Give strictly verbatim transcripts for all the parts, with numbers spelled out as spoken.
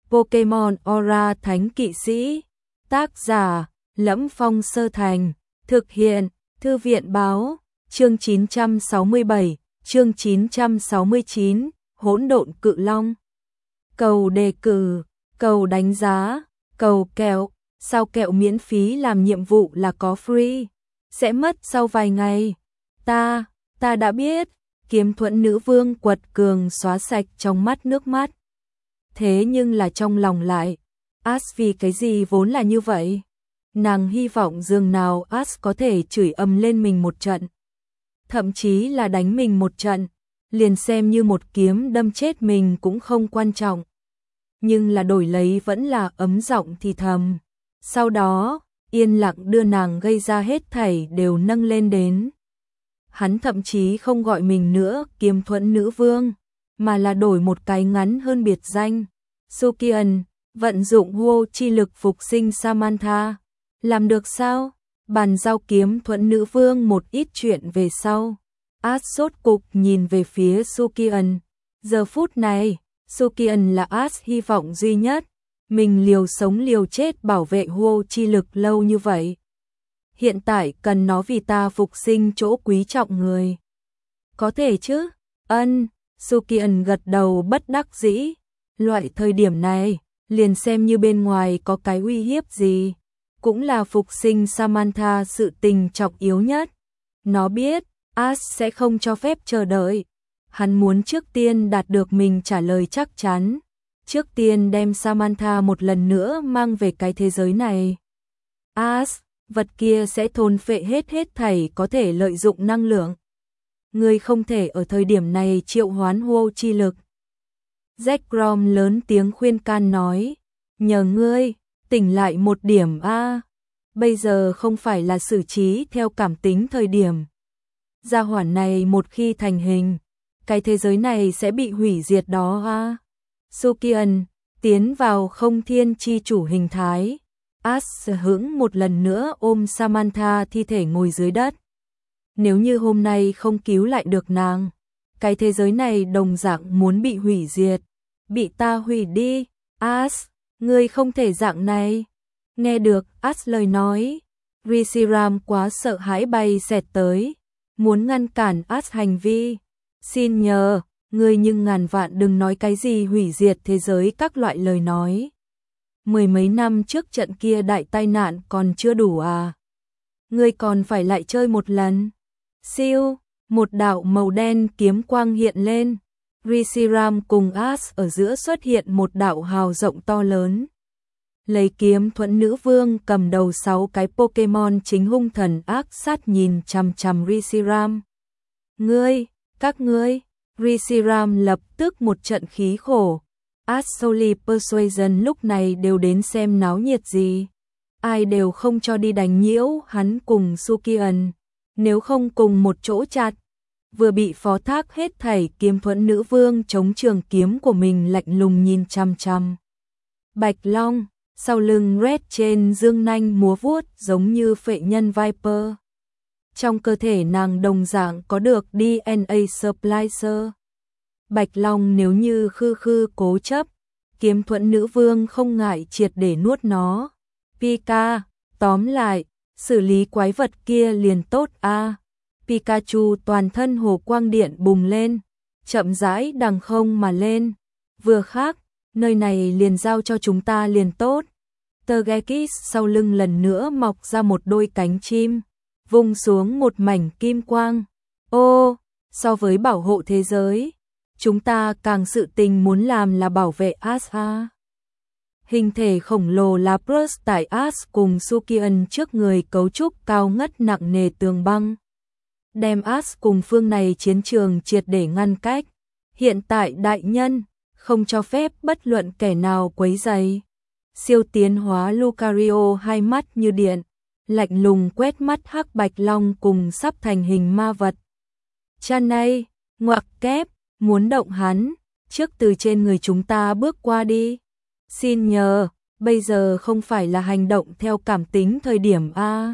Pokemon Aura Thánh Kỵ Sĩ. Tác giả: Lẫm Phong Sơ Thành. Thực hiện: Thư viện báo. Chương chín trăm sáu mươi bảy, chương chín trăm sáu mươi chín, Hỗn độn cự long. Cầu đề cử, cầu đánh giá, cầu kẹo. Sao kẹo miễn phí làm nhiệm vụ là có free? Sẽ mất sau vài ngày. Ta, ta đã biết. Kiếm Thuẫn nữ vương quật cường xóa sạch trong mắt nước mắt. Thế nhưng là trong lòng lại, Ash vì cái gì vốn là như vậy? Nàng hy vọng dường nào Ash có thể chửi ầm lên mình một trận. Thậm chí là đánh mình một trận, liền xem như một kiếm đâm chết mình cũng không quan trọng. Nhưng là đổi lấy vẫn là ấm giọng thì thầm. Sau đó, yên lặng đưa nàng gây ra hết thảy đều nâng lên đến. Hắn thậm chí không gọi mình nữa Kiếm Thuẫn nữ vương, mà là đổi một cái ngắn hơn biệt danh. Sukian, vận dụng Huo chi lực phục sinh Samantha. Làm được sao? Bàn giao Kiếm Thuẫn nữ vương một ít chuyện về sau. Ash sốt cục nhìn về phía Sukian. Giờ phút này, Sukian là Ash hy vọng duy nhất. Mình liều sống liều chết bảo vệ Huo chi lực lâu như vậy. Hiện tại cần nó vì ta phục sinh chỗ quý trọng người. Có thể chứ? Ân, Sukian gật đầu bất đắc dĩ. Loại thời điểm này, liền xem như bên ngoài có cái uy hiếp gì. Cũng là phục sinh Samantha sự tình trọng yếu nhất. Nó biết, Ash sẽ không cho phép chờ đợi. Hắn muốn trước tiên đạt được mình trả lời chắc chắn. Trước tiên đem Samantha một lần nữa mang về cái thế giới này. Ash, vật kia sẽ thôn phệ hết hết thảy có thể lợi dụng năng lượng. Ngươi không thể ở thời điểm này triệu hoán Huo chi lực. Jack Grom lớn tiếng khuyên can nói. Nhờ ngươi, tỉnh lại một điểm a. Bây giờ không phải là xử trí theo cảm tính thời điểm. Gia hỏa này một khi thành hình, cái thế giới này sẽ bị hủy diệt đó a. Sukian, tiến vào không thiên chi chủ hình thái. Ash hững một lần nữa ôm Samantha thi thể ngồi dưới đất. Nếu như hôm nay không cứu lại được nàng, cái thế giới này đồng dạng muốn bị hủy diệt. Bị ta hủy đi, Ash, ngươi không thể dạng này. Nghe được Ash lời nói, Reshiram quá sợ hãi bay xẹt tới, muốn ngăn cản Ash hành vi. Xin nhờ, ngươi nhưng ngàn vạn đừng nói cái gì hủy diệt thế giới các loại lời nói. Mười mấy năm trước trận kia đại tai nạn còn chưa đủ à? Ngươi còn phải lại chơi một lần. Siêu, một đạo màu đen kiếm quang hiện lên. Reshiram cùng Ash ở giữa xuất hiện một đạo hào rộng to lớn. Lấy Kiếm Thuẫn nữ vương cầm đầu sáu cái Pokemon chính hung thần ác sát nhìn chằm chằm Reshiram. Ngươi, các ngươi, Reshiram lập tức một trận khí khổ. Ashley Persuasion lúc này đều đến xem náo nhiệt gì. Ai đều không cho đi đánh nhiễu hắn cùng Sukian. Nếu không cùng một chỗ chặt. Vừa bị phó thác hết thảy Kiếm Thuẫn nữ vương chống trường kiếm của mình lạnh lùng nhìn chăm chăm. Bạch Long, sau lưng Red trên dương nanh múa vuốt giống như phệ nhân Viper. Trong cơ thể nàng đồng dạng có được đê en a splicer. Bạch Long nếu như khư khư cố chấp, Kiếm Thuẫn nữ vương không ngại triệt để nuốt nó. Pika, tóm lại, xử lý quái vật kia liền tốt a. Pikachu toàn thân hồ quang điện bùng lên, chậm rãi đằng không mà lên. Vừa khác, nơi này liền giao cho chúng ta liền tốt. Togekiss sau lưng lần nữa mọc ra một đôi cánh chim, vung xuống một mảnh kim quang. Ô, so với bảo hộ thế giới, chúng ta càng sự tình muốn làm là bảo vệ Ash a. Hình thể khổng lồ Lapras tại Ash cùng Sukian trước người cấu trúc cao ngất nặng nề tường băng. Đem Ash cùng phương này chiến trường triệt để ngăn cách. Hiện tại đại nhân, không cho phép bất luận kẻ nào quấy rầy. Siêu tiến hóa Lucario hai mắt như điện, lạnh lùng quét mắt hắc bạch long cùng sắp thành hình ma vật. Chanay, ngoặc kép, muốn động hắn, trước từ trên người chúng ta bước qua đi. Xin nhờ, bây giờ không phải là hành động theo cảm tính thời điểm a.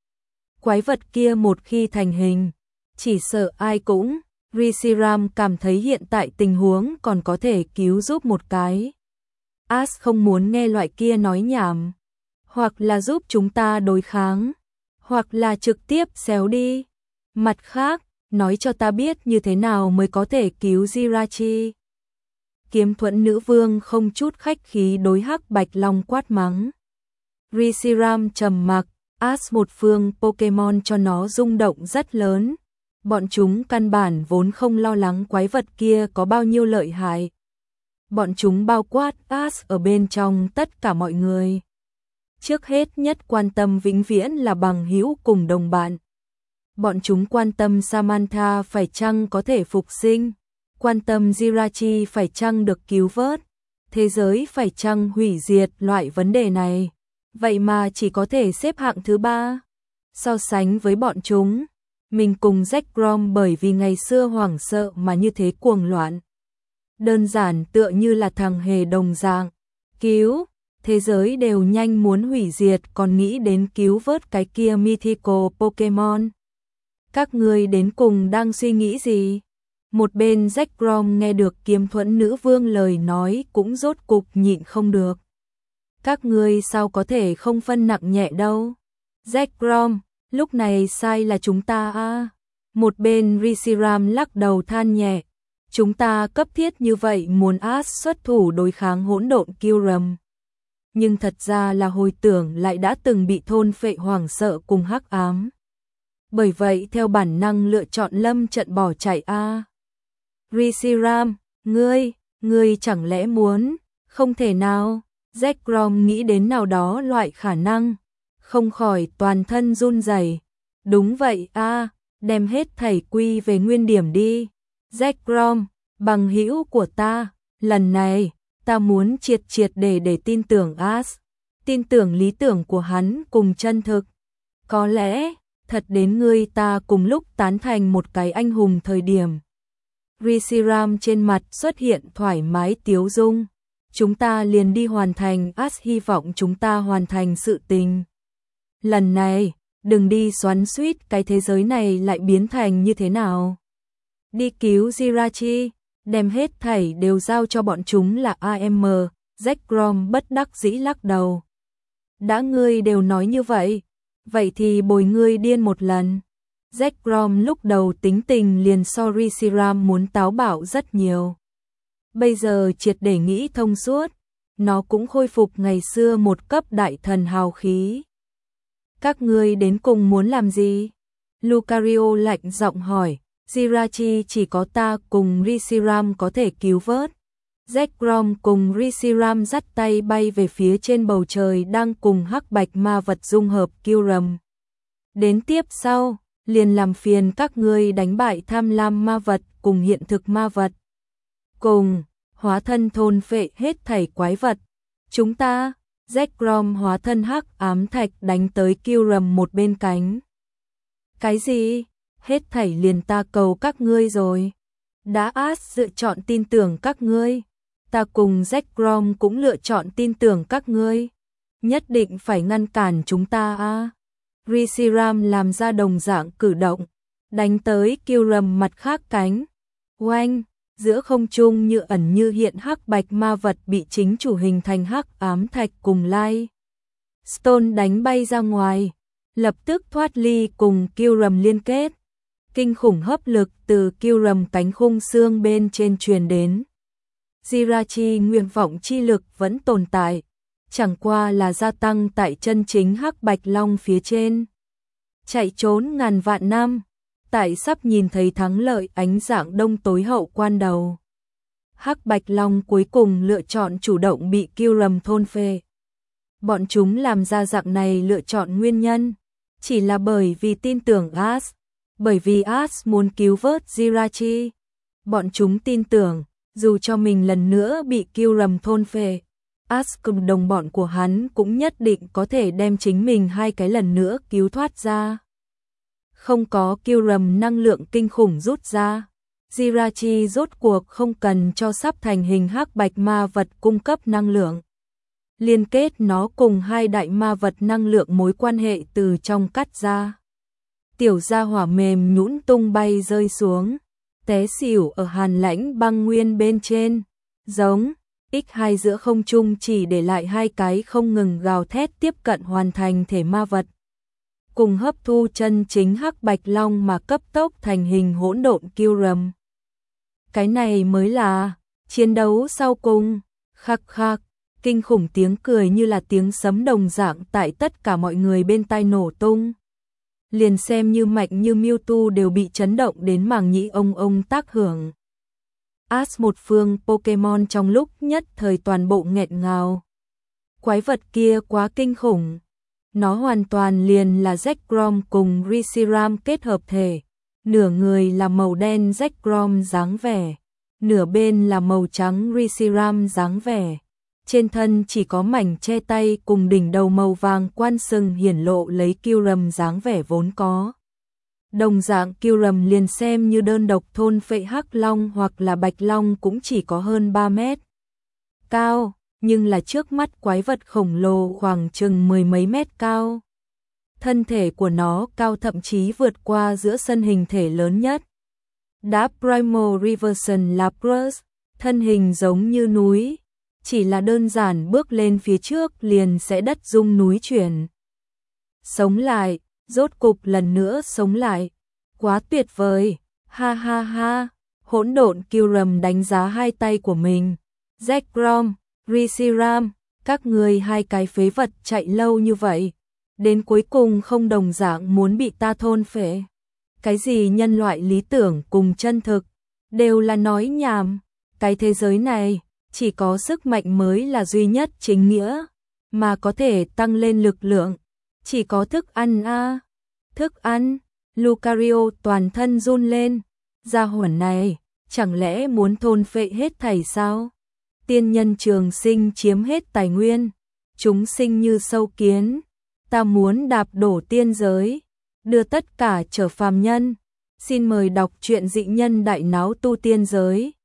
Quái vật kia một khi thành hình, chỉ sợ ai cũng. Reshiram cảm thấy hiện tại tình huống còn có thể cứu giúp một cái. Ash không muốn nghe loại kia nói nhảm. Hoặc là giúp chúng ta đối kháng, hoặc là trực tiếp xéo đi. Mặt khác, nói cho ta biết như thế nào mới có thể cứu Jirachi. Kiếm thuẫn nữ vương không chút khách khí đối Hắc Bạch Long quát mắng. Reshiram trầm mặc, Ash một phương Pokemon cho nó rung động rất lớn. Bọn chúng căn bản vốn không lo lắng quái vật kia có bao nhiêu lợi hại. Bọn chúng bao quát Ash ở bên trong tất cả mọi người. Trước hết nhất quan tâm vĩnh viễn là bằng hữu cùng đồng bạn. Bọn chúng quan tâm Samantha phải chăng có thể phục sinh, quan tâm Jirachi phải chăng được cứu vớt, thế giới phải chăng hủy diệt, loại vấn đề này. Vậy mà chỉ có thể xếp hạng thứ ba. So sánh với bọn chúng, mình cùng Jack Grom bởi vì ngày xưa hoảng sợ mà như thế cuồng loạn. Đơn giản tựa như là thằng hề đồng dạng. Cứu, thế giới đều nhanh muốn hủy diệt còn nghĩ đến cứu vớt cái kia mythical Pokemon. Các người đến cùng đang suy nghĩ gì? Một bên Jack Grom nghe được kiếm thuẫn nữ vương lời nói cũng rốt cục nhịn không được. Các người sao có thể không phân nặng nhẹ đâu? Jack Grom, lúc này sai là chúng ta à? Một bên Reshiram lắc đầu than nhẹ. Chúng ta cấp thiết như vậy muốn Ash xuất thủ đối kháng hỗn độn Kyurem. Nhưng thật ra là hồi tưởng lại đã từng bị thôn phệ hoảng sợ cùng hắc ám. Bởi vậy theo bản năng lựa chọn lâm trận bỏ chạy a. À. Reshiram, ngươi, ngươi chẳng lẽ muốn? Không thể nào. Jack Grom nghĩ đến nào đó loại khả năng, không khỏi toàn thân run rẩy. Đúng vậy a, à, đem hết thảy quy về nguyên điểm đi. Jack Grom, bằng hữu của ta, lần này ta muốn triệt triệt để để tin tưởng Ash, tin tưởng lý tưởng của hắn cùng chân thực. Có lẽ thật đến ngươi ta cùng lúc tán thành một cái anh hùng thời điểm. Reshiram trên mặt xuất hiện thoải mái tiếu dung. Chúng ta liền đi hoàn thành, Ash hy vọng chúng ta hoàn thành sự tình. Lần này, đừng đi xoắn xuýt cái thế giới này lại biến thành như thế nào. Đi cứu Jirachi, đem hết thảy đều giao cho bọn chúng là a em. Jack Grom bất đắc dĩ lắc đầu. Đã ngươi đều nói như vậy, vậy thì bồi ngươi điên một lần. Jack Grom lúc đầu tính tình liền so Reshiram muốn táo bạo rất nhiều. Bây giờ triệt để nghĩ thông suốt, nó cũng khôi phục ngày xưa một cấp đại thần hào khí. Các ngươi đến cùng muốn làm gì? Lucario lạnh giọng hỏi. Jirachi chỉ có ta cùng Reshiram có thể cứu vớt. Jack Grom cùng Reshiram dắt tay bay về phía trên bầu trời đang cùng hắc bạch ma vật dung hợp Kyurem. Đến tiếp sau, liền làm phiền các ngươi đánh bại tham lam ma vật cùng hiện thực ma vật. Cùng, hóa thân thôn phệ hết thảy quái vật. Chúng ta, Jack Grom hóa thân hắc ám thạch đánh tới Kyurem một bên cánh. Cái gì? Hết thảy liền ta cầu các ngươi rồi. Đã Ash lựa chọn tin tưởng các ngươi. Ta cùng Jack Grom cũng lựa chọn tin tưởng các ngươi. Nhất định phải ngăn cản chúng ta a. À. Reshiram làm ra đồng dạng cử động, đánh tới Kyurem mặt khác cánh. Oanh, giữa không trung như ẩn như hiện hắc bạch ma vật bị chính chủ hình thành hắc ám thạch cùng Lai Stone đánh bay ra ngoài, lập tức thoát ly cùng Kyurem liên kết. Kinh khủng hấp lực từ Kyurem cánh khung xương bên trên truyền đến. Jirachi nguyện vọng chi lực vẫn tồn tại, chẳng qua là gia tăng tại chân chính hắc bạch long phía trên. Chạy trốn ngàn vạn năm, tại sắp nhìn thấy thắng lợi ánh dạng đông tối hậu quan đầu. Hắc bạch long cuối cùng lựa chọn chủ động bị Kyurem thôn phệ. Bọn chúng làm ra dạng này lựa chọn nguyên nhân, chỉ là bởi vì tin tưởng Ash. Bởi vì Ash muốn cứu vớt Jirachi, bọn chúng tin tưởng, dù cho mình lần nữa bị Kyurem thôn phệ, Ash cùng đồng bọn của hắn cũng nhất định có thể đem chính mình hai cái lần nữa cứu thoát ra. Không có Kyurem năng lượng kinh khủng rút ra, Jirachi rốt cuộc không cần cho sắp thành hình hắc bạch ma vật cung cấp năng lượng. Liên kết nó cùng hai đại ma vật năng lượng mối quan hệ từ trong cắt ra. Tiểu gia hỏa mềm nhũn tung bay rơi xuống, té xỉu ở hàn lãnh băng nguyên bên trên, giống ích hai giữa không trung chỉ để lại hai cái không ngừng gào thét tiếp cận hoàn thành thể ma vật. Cùng hấp thu chân chính hắc bạch long mà cấp tốc thành hình hỗn độn Kyurem. Cái này mới là chiến đấu sau cùng. Khắc khắc, kinh khủng tiếng cười như là tiếng sấm đồng dạng tại tất cả mọi người bên tai nổ tung. Liền xem như Mạnh như Mewtwo đều bị chấn động đến màng nhĩ ông ông tác hưởng. As một phương Pokemon trong lúc nhất thời toàn bộ nghẹn ngào. Quái vật kia quá kinh khủng. Nó hoàn toàn liền là Zekrom cùng Reshiram kết hợp thể. Nửa người là màu đen Zekrom dáng vẻ, nửa bên là màu trắng Reshiram dáng vẻ. Trên thân chỉ có mảnh che tay cùng đỉnh đầu màu vàng quan sừng hiển lộ lấy Kyurem dáng vẻ vốn có. Đồng dạng Kyurem liền xem như đơn độc thôn phệ hắc long hoặc là bạch long cũng chỉ có hơn ba mét cao, nhưng là trước mắt quái vật khổng lồ khoảng chừng mười mấy mét cao. Thân thể của nó cao thậm chí vượt qua giữa sân hình thể lớn nhất. Đã Primal Reversion Lapras, thân hình giống như núi, chỉ là đơn giản bước lên phía trước liền sẽ đất rung núi chuyển. Sống lại, rốt cục lần nữa sống lại. Quá tuyệt vời, ha ha ha. Hỗn độn Kyurem đánh giá hai tay của mình. Zekrom, Reshiram, các người hai cái phế vật chạy lâu như vậy, đến cuối cùng không đồng dạng muốn bị ta thôn phệ. Cái gì nhân loại lý tưởng cùng chân thực, đều là nói nhảm. Cái thế giới này, chỉ có sức mạnh mới là duy nhất chính nghĩa, mà có thể tăng lên lực lượng. Chỉ có thức ăn a à. Thức ăn, Lucario toàn thân run lên. Gia hỏa này, chẳng lẽ muốn thôn phệ hết thảy sao? Tiên nhân trường sinh chiếm hết tài nguyên, chúng sinh như sâu kiến. Ta muốn đạp đổ tiên giới, đưa tất cả trở phàm nhân. Xin mời đọc truyện Dị Nhân Đại Náo Tu Tiên Giới.